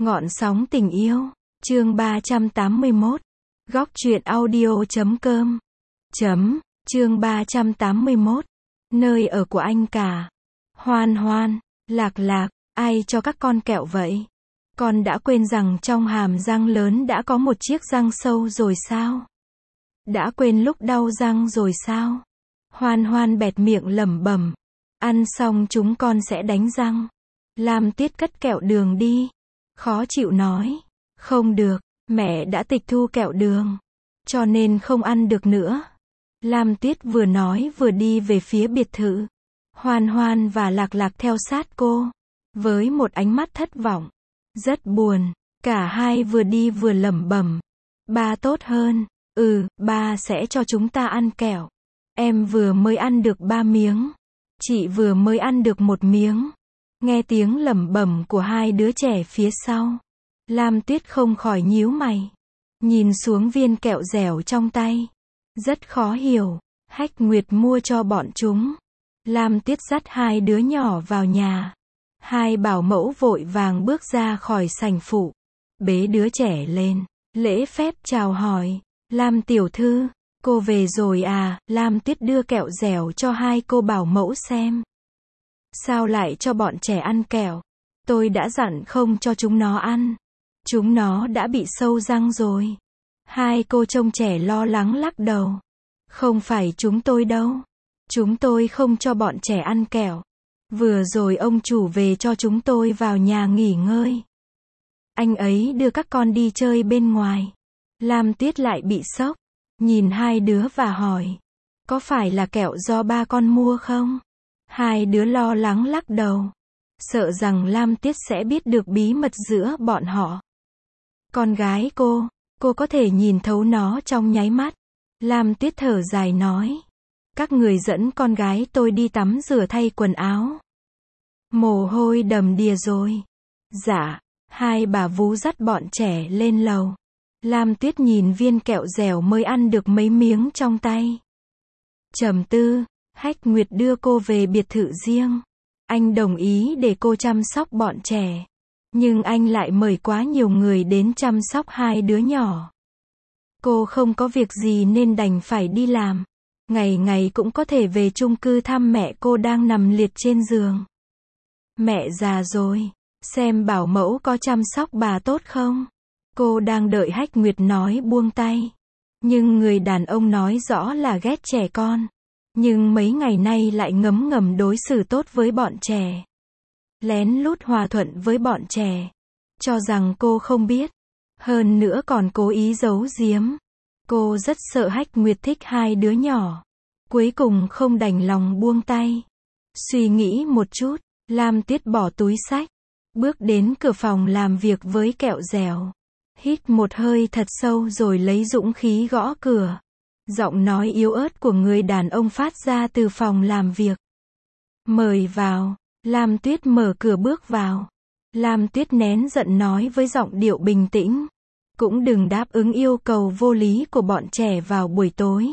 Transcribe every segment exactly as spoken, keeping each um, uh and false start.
Ngọn sóng tình yêu, chương ba trăm tám mươi mốt, góc truyện audio chấm com, chấm, chương ba trăm tám mươi mốt, nơi ở của anh cả. Hoan Hoan, Lạc Lạc, ai cho các con kẹo vậy? Con đã quên rằng trong hàm răng lớn đã có một chiếc răng sâu rồi sao? Đã quên lúc đau răng rồi sao? Hoan Hoan bẹt miệng lẩm bẩm. Ăn xong chúng con sẽ đánh răng. Lam Tiết cất kẹo đường đi. Khó chịu nói. Không được, mẹ đã tịch thu kẹo đường. Cho nên không ăn được nữa. Lam Tiết vừa nói vừa đi về phía biệt thự. Hoan Hoan và Lạc Lạc theo sát cô. Với một ánh mắt thất vọng. Rất buồn. Cả hai vừa đi vừa lẩm bẩm. Ba tốt hơn. Ừ, ba sẽ cho chúng ta ăn kẹo. Em vừa mới ăn được ba miếng. Chị vừa mới ăn được một miếng. Nghe tiếng lẩm bẩm của hai đứa trẻ phía sau. Lam Tuyết không khỏi nhíu mày. Nhìn xuống viên kẹo dẻo trong tay. Rất khó hiểu. Hách Nguyệt mua cho bọn chúng. Lam Tuyết dắt hai đứa nhỏ vào nhà. Hai bảo mẫu vội vàng bước ra khỏi sảnh phụ. Bế đứa trẻ lên. Lễ phép chào hỏi. Lam tiểu thư, cô về rồi à? Lam Tuyết đưa kẹo dẻo cho hai cô bảo mẫu xem. Sao lại cho bọn trẻ ăn kẹo? Tôi đã dặn không cho chúng nó ăn. Chúng nó đã bị sâu răng rồi. Hai cô trông trẻ lo lắng lắc đầu. Không phải chúng tôi đâu. Chúng tôi không cho bọn trẻ ăn kẹo. Vừa rồi ông chủ về cho chúng tôi vào nhà nghỉ ngơi. Anh ấy đưa các con đi chơi bên ngoài. Lam Tuyết lại bị sốc. Nhìn hai đứa và hỏi. Có phải là kẹo do ba con mua không? Hai đứa lo lắng lắc đầu. Sợ rằng Lam Tuyết sẽ biết được bí mật giữa bọn họ. Con gái cô, cô có thể nhìn thấu nó trong nháy mắt. Lam Tuyết thở dài nói. Các người dẫn con gái tôi đi tắm rửa thay quần áo. Mồ hôi đầm đìa rồi. Dạ, hai bà vú dắt bọn trẻ lên lầu. Lam Tuyết nhìn viên kẹo dẻo mới ăn được mấy miếng trong tay. Trầm tư, Hách Nguyệt đưa cô về biệt thự riêng. Anh đồng ý để cô chăm sóc bọn trẻ. Nhưng anh lại mời quá nhiều người đến chăm sóc hai đứa nhỏ. Cô không có việc gì nên đành phải đi làm. Ngày ngày cũng có thể về chung cư thăm mẹ cô đang nằm liệt trên giường. Mẹ già rồi, xem bảo mẫu có chăm sóc bà tốt không? Cô đang đợi Hách Nguyệt nói buông tay. Nhưng người đàn ông nói rõ là ghét trẻ con. Nhưng mấy ngày nay lại ngấm ngầm đối xử tốt với bọn trẻ. Lén lút hòa thuận với bọn trẻ. Cho rằng cô không biết. Hơn nữa còn cố ý giấu giếm. Cô rất sợ Hách Nguyệt thích hai đứa nhỏ. Cuối cùng không đành lòng buông tay. Suy nghĩ một chút, Lam Tuyết bỏ túi xách. Bước đến cửa phòng làm việc với kẹo dẻo. Hít một hơi thật sâu rồi lấy dũng khí gõ cửa. Giọng nói yếu ớt của người đàn ông phát ra từ phòng làm việc. Mời vào. Lam Tuyết mở cửa bước vào. Lam Tuyết nén giận nói với giọng điệu bình tĩnh. Cũng đừng đáp ứng yêu cầu vô lý của bọn trẻ vào buổi tối.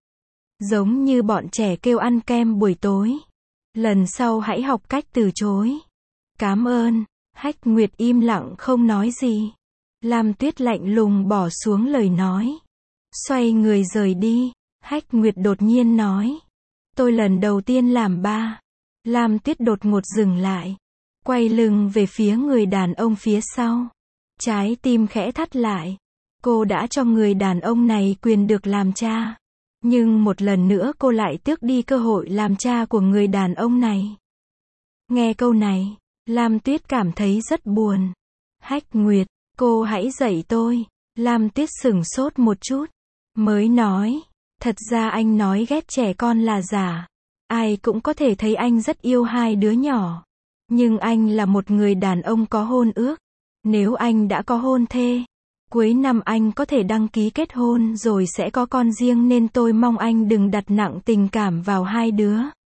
Giống như bọn trẻ kêu ăn kem buổi tối. Lần sau hãy học cách từ chối. Cảm ơn. Hách Nguyệt im lặng không nói gì. Lam Tuyết lạnh lùng bỏ xuống lời nói. Xoay người rời đi. Hách Nguyệt đột nhiên nói. Tôi lần đầu tiên làm ba. Lam Tuyết đột ngột dừng lại. Quay lưng về phía người đàn ông phía sau. Trái tim khẽ thắt lại. Cô đã cho người đàn ông này quyền được làm cha. Nhưng một lần nữa cô lại tước đi cơ hội làm cha của người đàn ông này. Nghe câu này, Lam Tuyết cảm thấy rất buồn. Hách Nguyệt, cô hãy dạy tôi. Lam Tuyết sửng sốt một chút. Mới nói, thật ra anh nói ghét trẻ con là giả. Ai cũng có thể thấy anh rất yêu hai đứa nhỏ. Nhưng anh là một người đàn ông có hôn ước. Nếu anh đã có hôn thê, cuối năm anh có thể đăng ký kết hôn rồi sẽ có con riêng nên tôi mong anh đừng đặt nặng tình cảm vào hai đứa.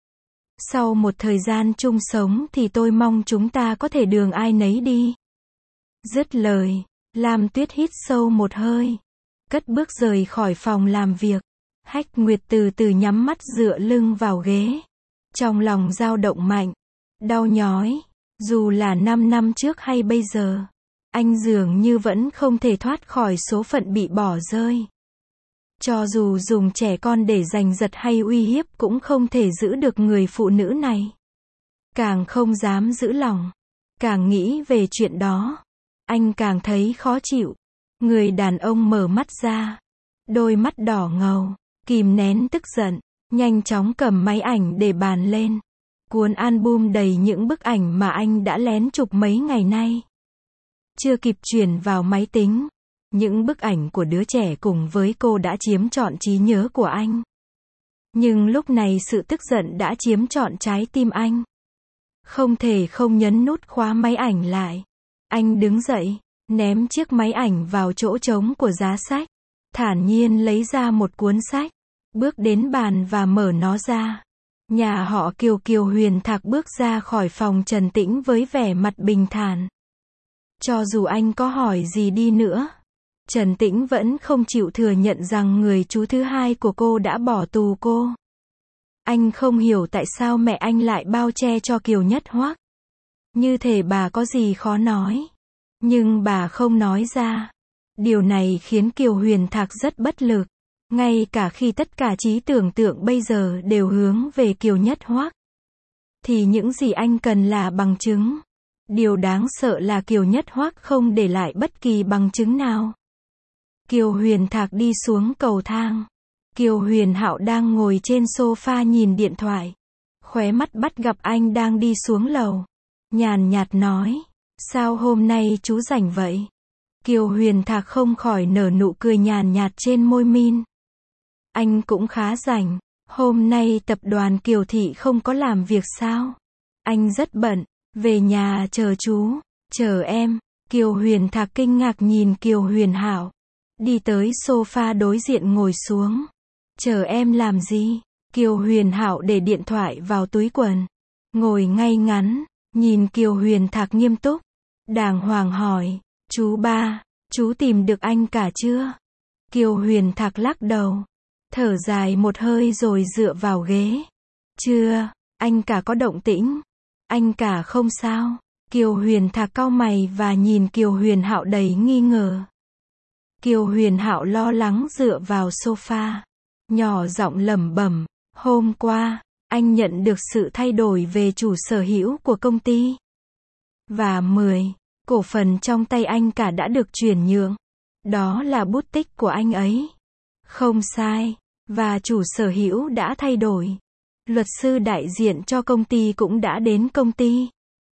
Sau một thời gian chung sống thì tôi mong chúng ta có thể đường ai nấy đi. Dứt lời, Lam Tuyết hít sâu một hơi. Cất bước rời khỏi phòng làm việc. Hách Nguyệt từ từ nhắm mắt dựa lưng vào ghế. Trong lòng dao động mạnh. Đau nhói. Dù là năm năm trước hay bây giờ. anh dường như vẫn không thể thoát khỏi số phận bị bỏ rơi. Cho dù dùng trẻ con để giành giật hay uy hiếp cũng không thể giữ được người phụ nữ này. Càng không dám giữ lòng. Càng nghĩ về chuyện đó, anh càng thấy khó chịu. Người đàn ông mở mắt ra. Đôi mắt đỏ ngầu, kìm nén tức giận, nhanh chóng cầm máy ảnh để bàn lên. Cuốn album đầy những bức ảnh mà anh đã lén chụp mấy ngày nay. Chưa kịp chuyển vào máy tính, những bức ảnh của đứa trẻ cùng với cô đã chiếm trọn trí nhớ của anh. Nhưng lúc này sự tức giận đã chiếm trọn trái tim anh. Không thể không nhấn nút khóa máy ảnh lại. Anh đứng dậy, ném chiếc máy ảnh vào chỗ trống của giá sách. Thản nhiên lấy ra một cuốn sách, bước đến bàn và mở nó ra. Nhà họ Kiều Kiều Huyền Thạc bước ra khỏi phòng trầm tĩnh với vẻ mặt bình thản. Cho dù anh có hỏi gì đi nữa, Trần Tĩnh vẫn không chịu thừa nhận rằng người chú thứ hai của cô đã bỏ tù cô. Anh không hiểu tại sao mẹ anh lại bao che cho Kiều Nhất Hoắc. Như thể bà có gì khó nói. Nhưng bà không nói ra. Điều này khiến Kiều Huyền Thạc rất bất lực. Ngay cả khi tất cả trí tưởng tượng bây giờ đều hướng về Kiều Nhất Hoắc. Thì những gì anh cần là bằng chứng. Điều đáng sợ là Kiều Nhất Hoắc không để lại bất kỳ bằng chứng nào. Kiều Huyền Thạc đi xuống cầu thang. Kiều Huyền Hạo đang ngồi trên sofa nhìn điện thoại. Khóe mắt bắt gặp anh đang đi xuống lầu. Nhàn nhạt nói, sao hôm nay chú rảnh vậy? Kiều Huyền Thạc không khỏi nở nụ cười nhàn nhạt trên môi min. Anh cũng khá rảnh. Hôm nay tập đoàn Kiều Thị không có làm việc sao? Anh rất bận. Về nhà chờ chú. Chờ em. Kiều Huyền Thạc kinh ngạc nhìn Kiều Huyền Hạo. Đi tới sofa đối diện ngồi xuống. Chờ em làm gì? Kiều Huyền Hạo để điện thoại vào túi quần. Ngồi ngay ngắn. Nhìn Kiều Huyền Thạc nghiêm túc. Đàng hoàng hỏi. Chú ba, chú tìm được anh cả chưa? Kiều Huyền Thạc lắc đầu. Thở dài một hơi rồi dựa vào ghế. Chưa, anh cả có động tĩnh. Anh cả không sao. Kiều Huyền Thạc cau mày và nhìn Kiều Huyền Hạo đầy nghi ngờ. Kiều Huyền Hạo lo lắng dựa vào sofa. Nhỏ giọng lẩm bẩm. Hôm qua, anh nhận được sự thay đổi về chủ sở hữu của công ty. Và mười cổ phần trong tay anh cả đã được chuyển nhượng. Đó là bút tích của anh ấy. Không sai. Và chủ sở hữu đã thay đổi. Luật sư đại diện cho công ty cũng đã đến công ty.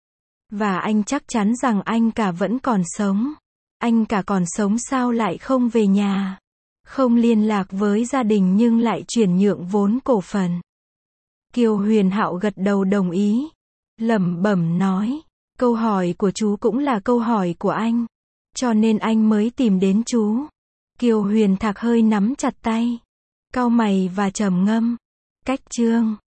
Và anh chắc chắn rằng anh cả vẫn còn sống. Anh cả còn sống sao lại không về nhà? Không liên lạc với gia đình nhưng lại chuyển nhượng vốn cổ phần. Kiều Huyền Hạo gật đầu đồng ý. Lẩm bẩm nói. Câu hỏi của chú cũng là câu hỏi của anh. Cho nên anh mới tìm đến chú. Kiều Huyền Thạc hơi nắm chặt tay. Cau mày và trầm ngâm. Cách chương